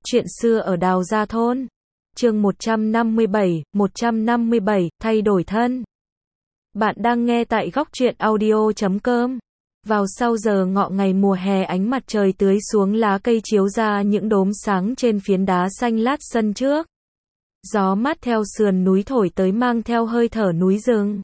Chuyện xưa ở Đào Gia Thôn. Chương 157, thay đổi thân. Bạn đang nghe tại góc truyện audio.com. Vào sau giờ ngọ ngày mùa hè, ánh mặt trời tưới xuống lá cây chiếu ra những đốm sáng trên phiến đá xanh lát sân trước. Gió mát theo sườn núi thổi tới mang theo hơi thở núi rừng.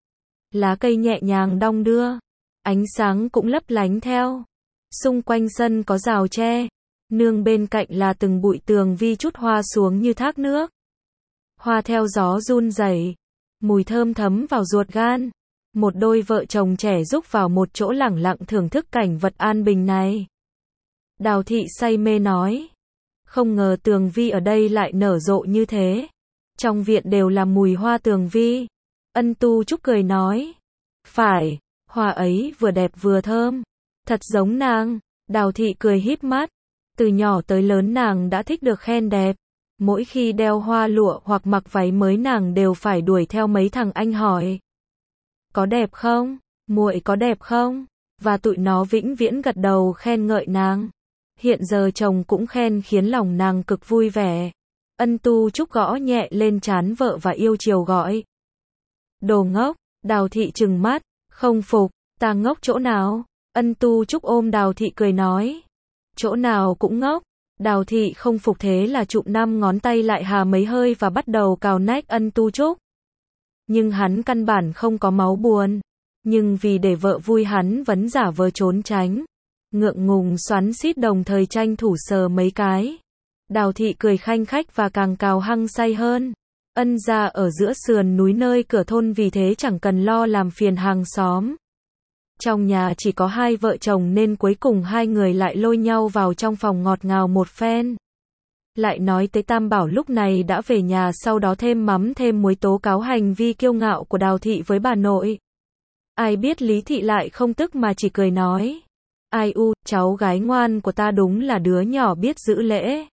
Lá cây nhẹ nhàng đong đưa, ánh sáng cũng lấp lánh theo. Xung quanh sân có rào tre, nương bên cạnh là từng bụi tường vi chút hoa xuống như thác nước. Hoa theo gió run rẩy, mùi thơm thấm vào ruột gan. Một đôi vợ chồng trẻ rúc vào một chỗ lẳng lặng thưởng thức cảnh vật an bình này. Đào Thị say mê nói, không ngờ tường vi ở đây lại nở rộ như thế. Trong viện đều là mùi hoa tường vi. Ân Tu Trúc cười nói, phải, hoa ấy vừa đẹp vừa thơm, thật giống nàng. Đào Thị cười híp mắt, từ nhỏ tới lớn nàng đã thích được khen đẹp. Mỗi khi đeo hoa lụa hoặc mặc váy mới nàng đều phải đuổi theo mấy thằng anh hỏi, có đẹp không? Muội có đẹp không? Và tụi nó vĩnh viễn gật đầu khen ngợi nàng. Hiện giờ chồng cũng khen khiến lòng nàng cực vui vẻ. Ân Tu Trúc gõ nhẹ lên trán vợ và yêu chiều gọi, đồ ngốc. Đào Thị trừng mắt, không phục, ta ngốc chỗ nào? Ân Tu Trúc ôm Đào Thị cười nói, chỗ nào cũng ngốc. Đào Thị không phục thế là chụm 5 ngón tay lại hà mấy hơi và bắt đầu cào nách Ân Tu Trúc. Nhưng hắn căn bản không có máu buồn. Nhưng vì để vợ vui hắn vẫn giả vờ trốn tránh, ngượng ngùng xoắn xít đồng thời tranh thủ sờ mấy cái. Đào Thị cười khanh khách và càng cào hăng say hơn. Ân gia ở giữa sườn núi nơi cửa thôn, vì thế chẳng cần lo làm phiền hàng xóm. Trong nhà chỉ có hai vợ chồng nên cuối cùng hai người lại lôi nhau vào trong phòng ngọt ngào một phen. Lại nói tới Tam Bảo lúc này đã về nhà, sau đó thêm mắm thêm muối tố cáo hành vi kiêu ngạo của Đào Thị với bà nội. Ai biết Lý Thị lại không tức mà chỉ cười nói, ai u, cháu gái ngoan của ta đúng là đứa nhỏ biết giữ lễ.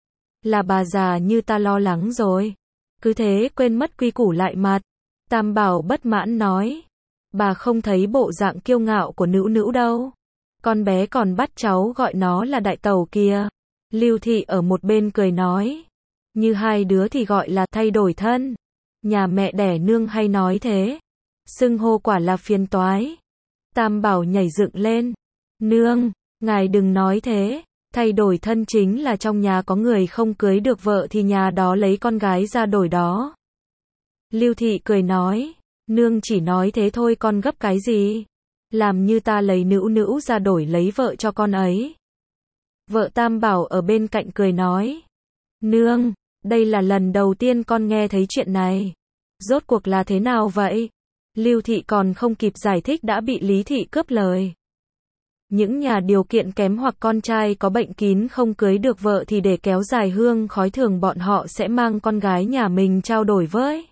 Là bà già như ta lo lắng rồi. Cứ thế quên mất quy củ lại mặt. Tam Bảo bất mãn nói, bà không thấy bộ dạng kiêu ngạo của Nữu Nữu đâu. Con bé còn bắt cháu gọi nó là đại tẩu kìa. Lưu Thị ở một bên cười nói, như hai đứa thì gọi là thay đổi thân. Nhà mẹ đẻ nương hay nói thế. Xưng hô quả là phiền toái. Tam Bảo nhảy dựng lên, nương, ngài đừng nói thế. Thay đổi thân chính là trong nhà có người không cưới được vợ thì nhà đó lấy con gái ra đổi đó. Lưu Thị cười nói, nương chỉ nói thế thôi, con gấp cái gì? Làm như ta lấy Nữu Nữu ra đổi lấy vợ cho con ấy. Vợ Tam Bảo ở bên cạnh cười nói, nương, đây là lần đầu tiên con nghe thấy chuyện này. Rốt cuộc là thế nào vậy? Lưu Thị còn không kịp giải thích đã bị Lý Thị cướp lời. Những nhà điều kiện kém hoặc con trai có bệnh kín không cưới được vợ thì để kéo dài hương khói thường bọn họ sẽ mang con gái nhà mình trao đổi với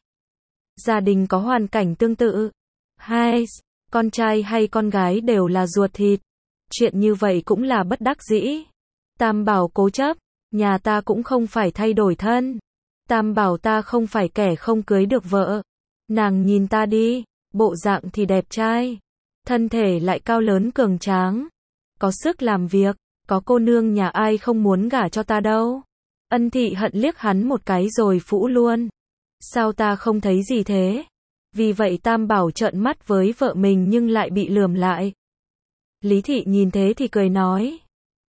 gia đình có hoàn cảnh tương tự. Hai, con trai hay con gái đều là ruột thịt. Chuyện như vậy cũng là bất đắc dĩ. Tam Bảo cố chấp, nhà ta cũng không phải thay đổi thân. Tam Bảo ta không phải kẻ không cưới được vợ. Nàng nhìn ta đi, bộ dạng thì đẹp trai, thân thể lại cao lớn cường tráng, có sức làm việc, có cô nương nhà ai không muốn gả cho ta đâu. Ân Thị hận liếc hắn một cái rồi phũ luôn. Sao ta không thấy gì thế? Vì vậy Tam Bảo trợn mắt với vợ mình nhưng lại bị lườm lại. Lý Thị nhìn thế thì cười nói,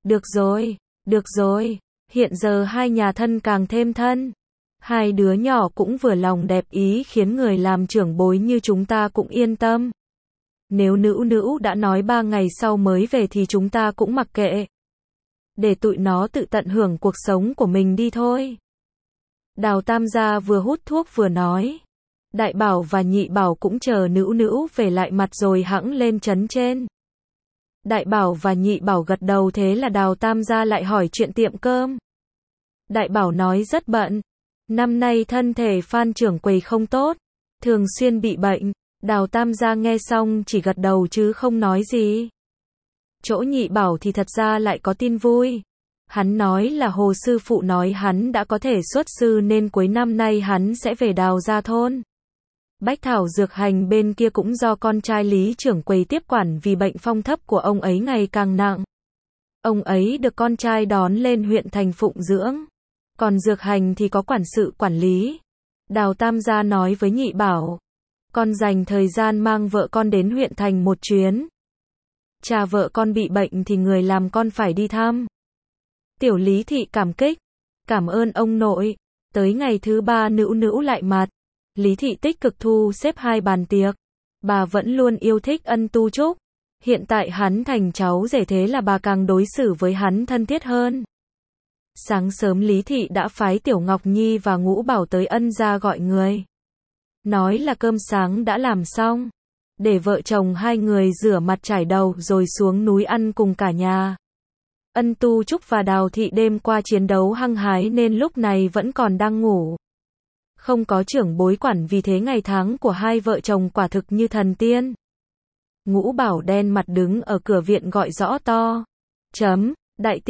được rồi, hiện giờ hai nhà thân càng thêm thân. Hai đứa nhỏ cũng vừa lòng đẹp ý khiến người làm trưởng bối như chúng ta cũng yên tâm. Nếu Nữu Nữu đã nói 3 ngày sau mới về thì chúng ta cũng mặc kệ. Để tụi nó tự tận hưởng cuộc sống của mình đi thôi. Đào Tam gia vừa hút thuốc vừa nói. Đại Bảo và Nhị Bảo cũng chờ Nữu Nữu về lại mặt rồi hẵng lên trấn trên. Đại Bảo và Nhị Bảo gật đầu, thế là Đào Tam gia lại hỏi chuyện tiệm cơm. Đại Bảo nói rất bận. Năm nay thân thể Phan trưởng quầy không tốt, thường xuyên bị bệnh. Đào Tam gia nghe xong chỉ gật đầu chứ không nói gì. Chỗ Nhị Bảo thì thật ra lại có tin vui. Hắn nói là Hồ sư phụ nói hắn đã có thể xuất sư nên cuối năm nay hắn sẽ về Đào Gia Thôn. Bách thảo dược hành bên kia cũng do con trai Lý trưởng quầy tiếp quản vì bệnh phong thấp của ông ấy ngày càng nặng. Ông ấy được con trai đón lên huyện thành phụng dưỡng. Còn Dược Hành thì có quản sự quản lý. Đào Tam gia nói với Nhị Bảo. Con dành thời gian mang vợ con đến huyện thành một chuyến. Cha vợ con bị bệnh thì người làm con phải đi thăm. Tiểu Lý Thị cảm kích. Cảm ơn ông nội. Tới ngày thứ 3 Nữu Nữu lại mặt. Lý Thị tích cực thu xếp 2 bàn tiệc. Bà vẫn luôn yêu thích Ân Tu Trúc. Hiện tại hắn thành cháu rể thế là bà càng đối xử với hắn thân thiết hơn. Sáng sớm Lý Thị đã phái Tiểu Ngọc Nhi và Ngũ Bảo tới Ân gia gọi người. Nói là cơm sáng đã làm xong. Để vợ chồng hai người rửa mặt trải đầu rồi xuống núi ăn cùng cả nhà. Ân Tu Trúc và Đào Thị đêm qua chiến đấu hăng hái nên lúc này vẫn còn đang ngủ. Không có trưởng bối quản vì thế ngày tháng của hai vợ chồng quả thực như thần tiên. Ngũ Bảo đen mặt đứng ở cửa viện gọi rõ to. Đại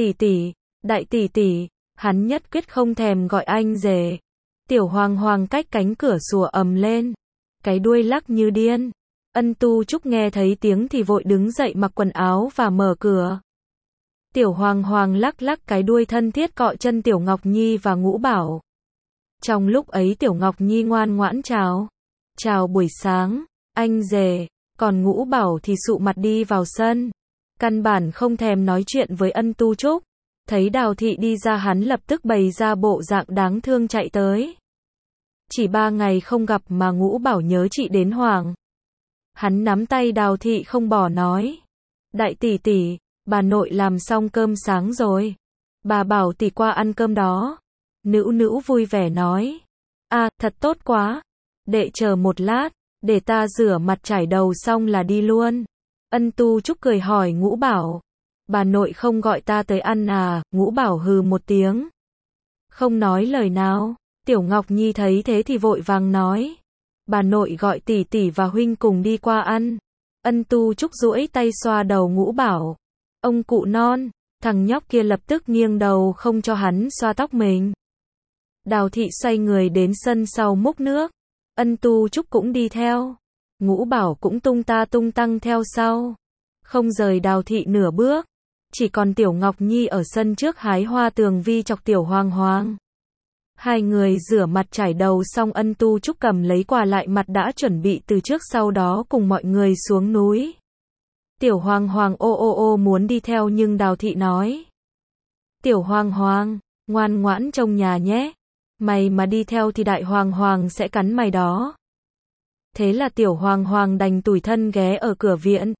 tỷ tỷ, hắn nhất quyết không thèm gọi anh rể. Tiểu Hoàng Hoàng cách cánh cửa sủa ầm lên. Cái đuôi lắc như điên. Ân Tu Trúc nghe thấy tiếng thì vội đứng dậy mặc quần áo và mở cửa. Tiểu Hoàng Hoàng lắc lắc cái đuôi thân thiết cọ chân Tiểu Ngọc Nhi và Ngũ Bảo. Trong lúc ấy Tiểu Ngọc Nhi ngoan ngoãn chào. Chào buổi sáng, anh rể. Còn Ngũ Bảo thì sụ mặt đi vào sân. Căn bản không thèm nói chuyện với Ân Tu Trúc. Thấy Đào Thị đi ra hắn lập tức bày ra bộ dạng đáng thương chạy tới. Chỉ 3 ngày không gặp mà Ngũ Bảo nhớ chị đến hoảng. Hắn nắm tay Đào Thị không bỏ nói. Đại tỷ tỷ, bà nội làm xong cơm sáng rồi. Bà bảo tỷ qua ăn cơm đó. Nữu Nữu vui vẻ nói. À, thật tốt quá. Đệ chờ một lát, để ta rửa mặt trải đầu xong là đi luôn. Ân Tu Trúc cười hỏi Ngũ Bảo. Bà nội không gọi ta tới ăn à? Ngũ Bảo hừ một tiếng. Không nói lời nào. Tiểu Ngọc Nhi thấy thế thì vội vàng nói. Bà nội gọi tỷ tỷ và huynh cùng đi qua ăn. Ân Tu Trúc duỗi tay xoa đầu Ngũ Bảo. Ông cụ non. Thằng nhóc kia lập tức nghiêng đầu không cho hắn xoa tóc mình. Đào Thị xoay người đến sân sau múc nước. Ân Tu Trúc cũng đi theo. Ngũ Bảo cũng tung ta tung tăng theo sau. Không rời Đào Thị nửa bước. Chỉ còn Tiểu Ngọc Nhi ở sân trước hái hoa tường vi chọc Tiểu Hoàng Hoàng. Hai người rửa mặt trải đầu xong Ân Tu Trúc cầm lấy quà lại mặt đã chuẩn bị từ trước sau đó cùng mọi người xuống núi. Tiểu Hoàng Hoàng ô muốn đi theo nhưng Đào Thị nói. Tiểu Hoàng Hoàng, ngoan ngoãn trông nhà nhé. Mày mà đi theo thì Đại Hoàng Hoàng sẽ cắn mày đó. Thế là Tiểu Hoàng Hoàng đành tủi thân ghé ở cửa viện.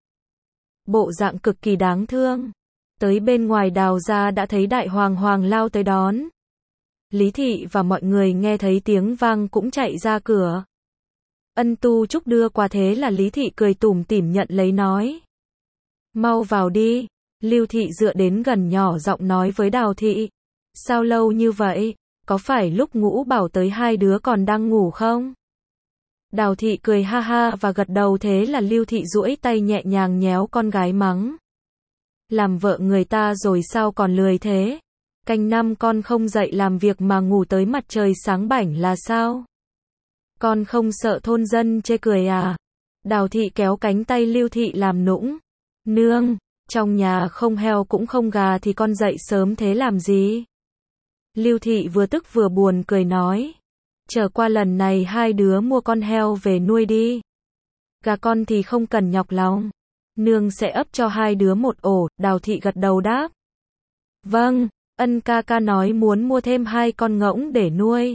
Bộ dạng cực kỳ đáng thương. Tới bên ngoài Đào gia đã thấy Đại Hoàng Hoàng lao tới đón. Lý Thị và mọi người nghe thấy tiếng vang cũng chạy ra cửa. Ân Tu Trúc đưa qua thế là Lý Thị cười tủm tỉm nhận lấy nói. Mau vào đi. Lưu Thị dựa đến gần nhỏ giọng nói với Đào Thị. Sao lâu như vậy? Có phải lúc Ngũ Bảo tới hai đứa còn đang ngủ không? Đào Thị cười ha ha và gật đầu thế là Lưu Thị duỗi tay nhẹ nhàng nhéo con gái mắng. Làm vợ người ta rồi sao còn lười thế? Canh năm con không dậy làm việc mà ngủ tới mặt trời sáng bảnh là sao? Con không sợ thôn dân chê cười à? Đào Thị kéo cánh tay Lưu Thị làm nũng. Nương, trong nhà không heo cũng không gà thì con dậy sớm thế làm gì? Lưu Thị vừa tức vừa buồn cười nói. Chờ qua lần này hai đứa mua con heo về nuôi đi. Gà con thì không cần nhọc lòng. Nương sẽ ấp cho hai đứa một ổ. Đào Thị gật đầu đáp. Vâng, Ân ca ca nói muốn mua thêm 2 con ngỗng để nuôi.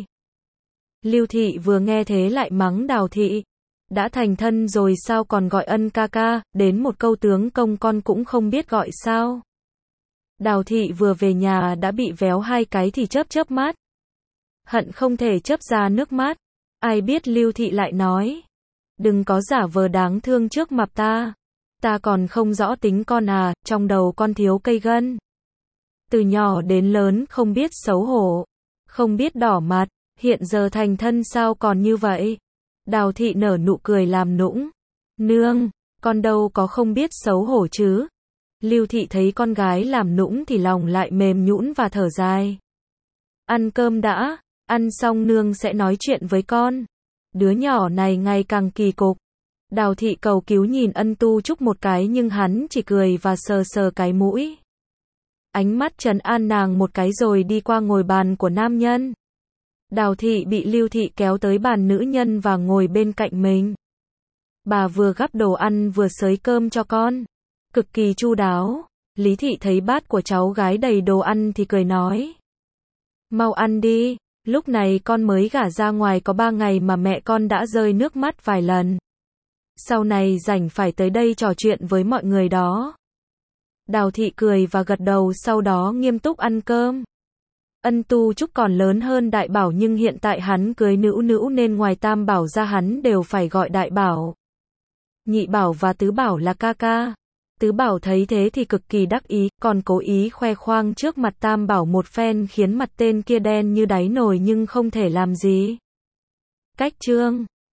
Lưu Thị vừa nghe thế lại mắng Đào Thị. Đã thành thân rồi sao còn gọi Ân ca ca, đến một câu tướng công con cũng không biết gọi sao. Đào Thị vừa về nhà đã bị véo 2 cái thì chớp mắt. Hận không thể chớp ra nước mắt. Ai biết Lưu Thị lại nói. Đừng có giả vờ đáng thương trước mặt ta. Ta còn không rõ tính con à, trong đầu con thiếu cây gân. Từ nhỏ đến lớn không biết xấu hổ. Không biết đỏ mặt, hiện giờ thành thân sao còn như vậy. Đào Thị nở nụ cười làm nũng. Nương, con đâu có không biết xấu hổ chứ. Lưu Thị thấy con gái làm nũng thì lòng lại mềm nhũn và thở dài. Ăn cơm đã, ăn xong nương sẽ nói chuyện với con. Đứa nhỏ này ngày càng kỳ cục. Đào Thị cầu cứu nhìn Ân Tu Trúc một cái nhưng hắn chỉ cười và sờ sờ cái mũi. ánh mắt trấn an nàng một cái rồi đi qua ngồi bàn của nam nhân. Đào thị bị Lưu thị kéo tới bàn nữ nhân và ngồi bên cạnh mình. Bà vừa gắp đồ ăn vừa xới cơm cho con. Cực kỳ chu đáo. Lý thị thấy bát của cháu gái đầy đồ ăn thì cười nói. Mau ăn đi, lúc này con mới gả ra ngoài có 3 ngày mà mẹ con đã rơi nước mắt vài lần. Sau này rảnh phải tới đây trò chuyện với mọi người đó. Đào thị cười và gật đầu, sau đó nghiêm túc ăn cơm. Ân Tu Trúc còn lớn hơn Đại Bảo nhưng hiện tại hắn cưới Nữu Nữu nên ngoài Tam Bảo ra hắn đều phải gọi Đại Bảo. Nhị Bảo và Tứ Bảo là ca ca. Tứ Bảo thấy thế thì cực kỳ đắc ý, còn cố ý khoe khoang trước mặt Tam Bảo một phen khiến mặt tên kia đen như đáy nồi nhưng không thể làm gì. Cách chương